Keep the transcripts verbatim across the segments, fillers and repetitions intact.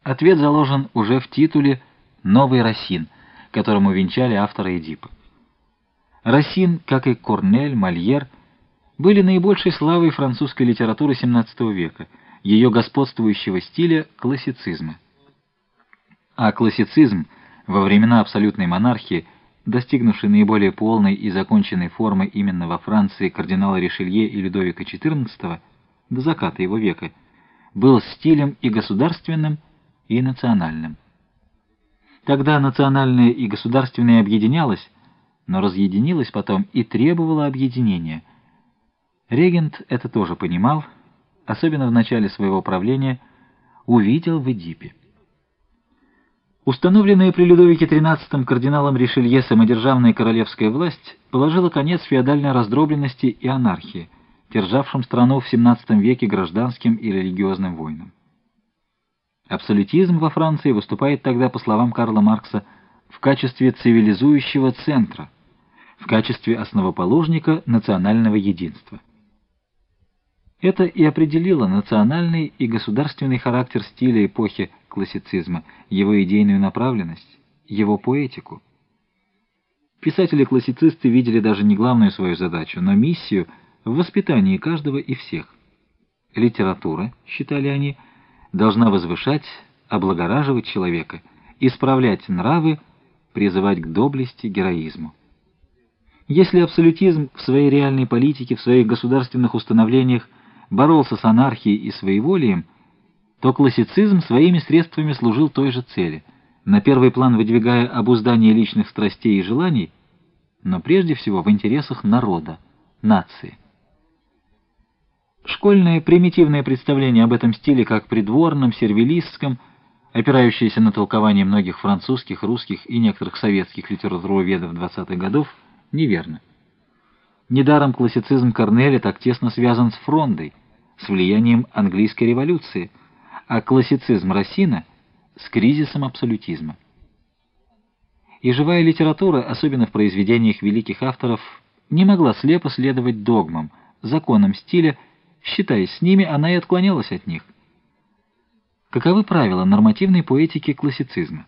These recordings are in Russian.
Ответ заложен уже в титуле «Новый Расин», которому венчали авторы Эдипа. Расин, как и Корнель, Мольер, были наибольшей славой французской литературы семнадцатого века, ее господствующего стиля классицизма. А классицизм во времена абсолютной монархии, достигнувший наиболее полной и законченной формы именно во Франции кардинала Ришелье и Людовика четырнадцатого, до заката его века, был стилем и государственным, и национальным. Тогда национальное и государственное объединялось, но разъединилось потом и требовало объединения. Регент это тоже понимал, особенно в начале своего правления, увидел в Эдипе. Установленная при Людовике тринадцатом кардиналом Ришелье самодержавная королевская власть положила конец феодальной раздробленности и анархии, державшим страну в семнадцатом веке гражданским и религиозным войнам. Абсолютизм во Франции выступает тогда, по словам Карла Маркса, в качестве цивилизующего центра, в качестве основоположника национального единства. Это и определило национальный и государственный характер стиля эпохи классицизма, его идейную направленность, его поэтику. Писатели-классицисты видели даже не главную свою задачу, но миссию в воспитании каждого и всех. Литература, считали они, должна возвышать, облагораживать человека, исправлять нравы, призывать к доблести, героизму. Если абсолютизм в своей реальной политике, в своих государственных установлениях боролся с анархией и своеволием, то классицизм своими средствами служил той же цели, на первый план выдвигая обуздание личных страстей и желаний, но прежде всего в интересах народа, нации. Школьное примитивное представление об этом стиле как придворном, сервилистском, опирающееся на толкование многих французских, русских и некоторых советских литературоведов двадцатых годов, неверно. Недаром классицизм Корнеля так тесно связан с Фрондой, с влиянием английской революции, а классицизм Расина — с кризисом абсолютизма. И живая литература, особенно в произведениях великих авторов, не могла слепо следовать догмам, законам стиля, считаясь с ними, она и отклонялась от них. Каковы правила нормативной поэтики классицизма?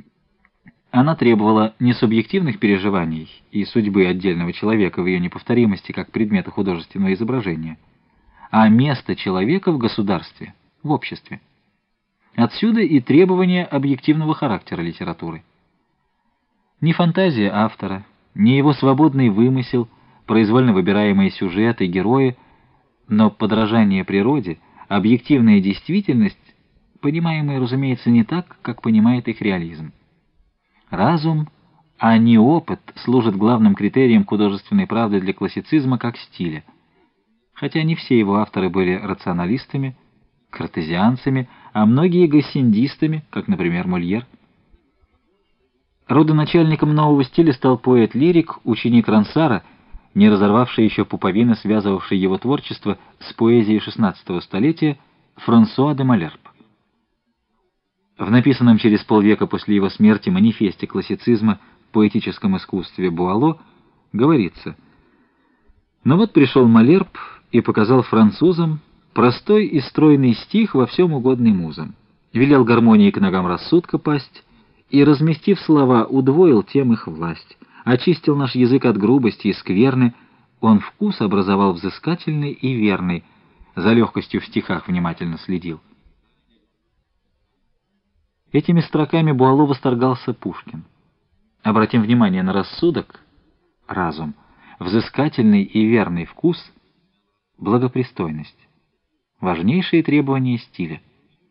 Она требовала не субъективных переживаний и судьбы отдельного человека в ее неповторимости как предмета художественного изображения, а место человека в государстве, в обществе. Отсюда и требования объективного характера литературы. Ни фантазия автора, ни его свободный вымысел, произвольно выбираемые сюжеты, герои, но подражание природе, объективная действительность, понимаемые, разумеется, не так, как понимает их реализм. Разум, а не опыт, служит главным критерием художественной правды для классицизма как стиля. Хотя не все его авторы были рационалистами, картезианцами, а многие гассендистами, как, например, Мольер. Родоначальником нового стиля стал поэт-лирик, ученик Рансара, не разорвавший еще пуповины, связывавший его творчество с поэзией шестнадцатого столетия, Франсуа де Малерб. В написанном через полвека после его смерти манифесте классицизма в поэтическом искусстве Буало говорится: «Но вот пришел Малерб и показал французам простой и стройный стих во всем угодный музам, велел гармонии к ногам рассудка пасть, и, разместив слова, удвоил тем их власть, очистил наш язык от грубости и скверны, он вкус образовал взыскательный и верный, за легкостью в стихах внимательно следил». Этими строками Буало восторгался Пушкин. Обратим внимание на рассудок, разум, взыскательный и верный вкус, благопристойность. Важнейшие требования стиля.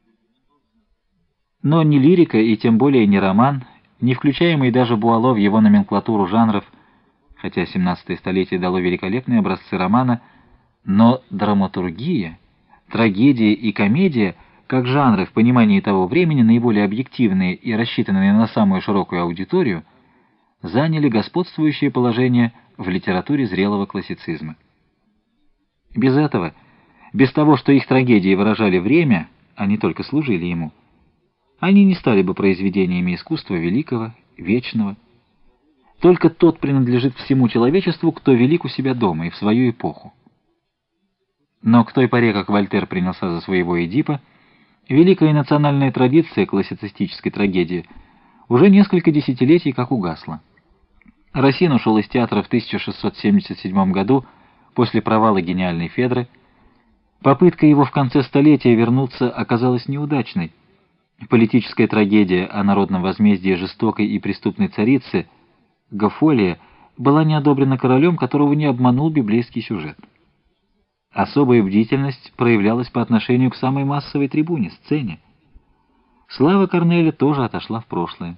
Но ни лирика и тем более не роман, не включаемый даже Буало в его номенклатуру жанров, хотя семнадцатое столетие дало великолепные образцы романа, но драматургия, трагедия и комедия, как жанры в понимании того времени, наиболее объективные и рассчитанные на самую широкую аудиторию, заняли господствующее положение в литературе зрелого классицизма. Без этого, без того, что их трагедии выражали время, а не только служили ему, они не стали бы произведениями искусства великого, вечного. Только тот принадлежит всему человечеству, кто велик у себя дома и в свою эпоху. Но к той поре, как Вольтер принялся за своего Эдипа, Великая национальная традиция классицистической трагедии уже несколько десятилетий как угасла. Рассин ушел из театра в тысяча шестьсот семьдесят седьмом году после провала «Гениальной Федры». Попытка его в конце столетия вернуться оказалась неудачной. Политическая трагедия о народном возмездии жестокой и преступной царицы Гафолия была не одобрена королем, которого не обманул библейский сюжет. Особая бдительность проявлялась по отношению к самой массовой трибуне, сцене. Слава Корнеля тоже отошла в прошлое.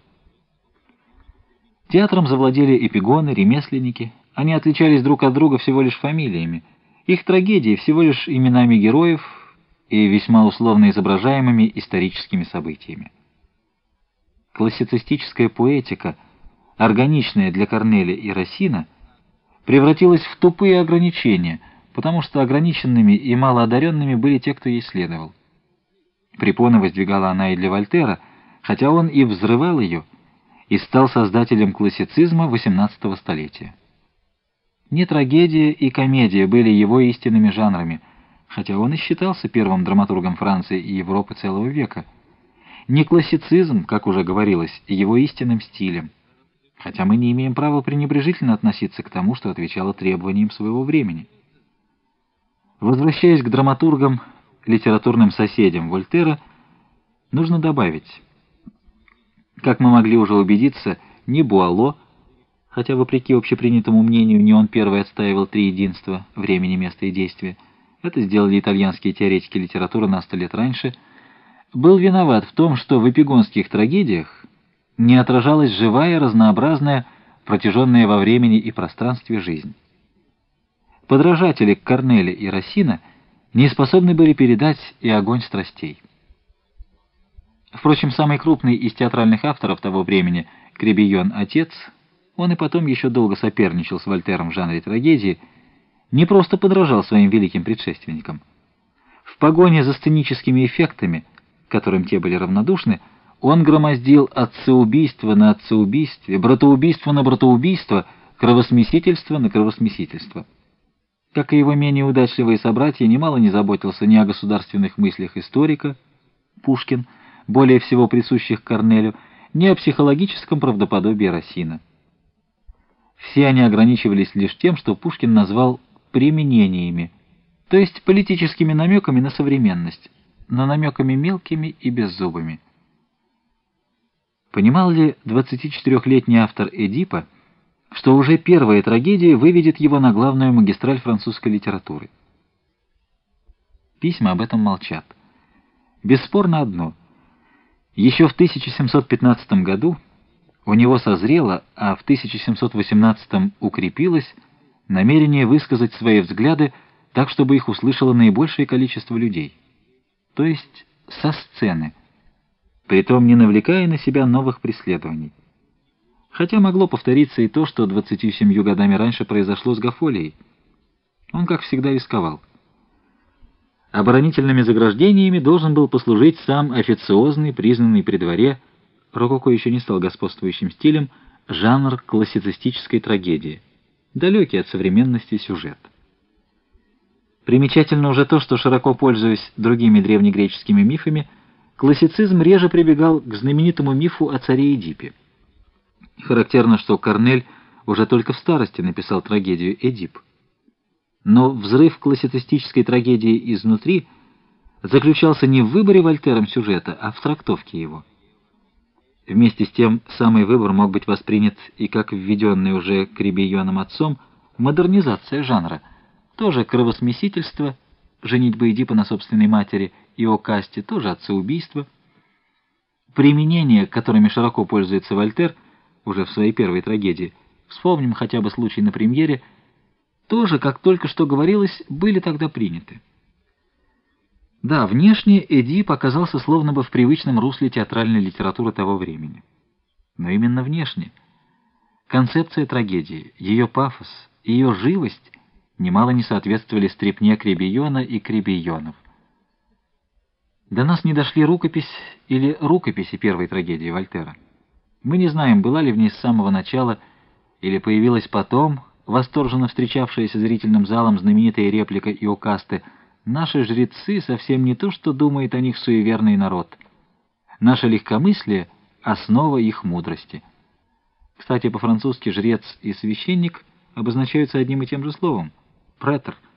Театром завладели эпигоны, ремесленники. Они отличались друг от друга всего лишь фамилиями. Их трагедии всего лишь именами героев и весьма условно изображаемыми историческими событиями. Классицистическая поэтика, органичная для Корнеля и Рассина, превратилась в тупые ограничения, потому что ограниченными и малоодаренными были те, кто ей следовал. Препоны воздвигала она и для Вольтера, хотя он и взрывал ее, и стал создателем классицизма восемнадцатого столетия. Не трагедия и комедия были его истинными жанрами, хотя он и считался первым драматургом Франции и Европы целого века. Не классицизм, как уже говорилось, его истинным стилем, хотя мы не имеем права пренебрежительно относиться к тому, что отвечало требованиям своего времени. Возвращаясь к драматургам, литературным соседям Вольтера, нужно добавить: как мы могли уже убедиться, ни Буало, хотя, вопреки общепринятому мнению, не он первый отстаивал триединство — времени, места и действия, это сделали итальянские теоретики литературы на сто лет раньше, был виноват в том, что в эпигонских трагедиях не отражалась живая, разнообразная, протяженная во времени и пространстве жизнь. Подражатели Корнеля и Рассина не способны были передать и огонь страстей. Впрочем, самый крупный из театральных авторов того времени, Кребийон отец, он и потом еще долго соперничал с Вольтером в жанре трагедии, не просто подражал своим великим предшественникам. В погоне за сценическими эффектами, которым те были равнодушны, он громоздил отцеубийство на отцеубийстве, братоубийство на братоубийство, кровосмесительство на кровосмесительство. Как и его менее удачливые собратья, немало не заботился ни о государственных мыслях историка, Пушкин, более всего присущих Корнелю, ни о психологическом правдоподобии Рассина. Все они ограничивались лишь тем, что Пушкин назвал применениями, то есть политическими намеками на современность, но намеками мелкими и беззубыми. Понимал ли двадцатичетырехлетний автор «Эдипа», что уже первая трагедия выведет его на главную магистраль французской литературы? Письма об этом молчат. Бесспорно одно: еще в тысяча семьсот пятнадцатом году у него созрело, а в тысяча семьсот восемнадцатом укрепилось намерение высказать свои взгляды так, чтобы их услышало наибольшее количество людей, то есть со сцены, притом не навлекая на себя новых преследований. Хотя могло повториться и то, что двадцатью семью годами раньше произошло с Гафолией. Он, как всегда, рисковал. Оборонительными заграждениями должен был послужить сам официозный, признанный при дворе, рококо еще не стал господствующим стилем, жанр классицистической трагедии, далекий от современности сюжет. Примечательно уже то, что, широко пользуясь другими древнегреческими мифами, классицизм реже прибегал к знаменитому мифу о царе Эдипе. Характерно, что Корнель уже только в старости написал трагедию «Эдип». Но взрыв классицистической трагедии изнутри заключался не в выборе Вольтером сюжета, а в трактовке его. Вместе с тем, самый выбор мог быть воспринят и как введенный уже Кребийоном отцом модернизация жанра, тоже кровосмесительство, женитьба Эдипа на собственной матери, и о касте, тоже отцеубийство. Применения, которыми широко пользуется Вольтер, уже в своей первой трагедии, вспомним хотя бы случай на премьере, тоже, как только что говорилось, были тогда приняты. Да, внешне Эдип оказался словно бы в привычном русле театральной литературы того времени. Но именно внешне. Концепция трагедии, ее пафос, ее живость немало не соответствовали стрипне Кребийона и Кребийонов. До нас не дошли рукопись или рукописи первой трагедии Вольтера. Мы не знаем, была ли в ней с самого начала или появилась потом восторженно встречавшаяся зрительным залом знаменитая реплика Иокасты Наши жрецы совсем не то, что думает о них суеверный народ. Наше легкомыслие — основа их мудрости. Кстати, по-французски жрец и священник обозначаются одним и тем же словом — претр —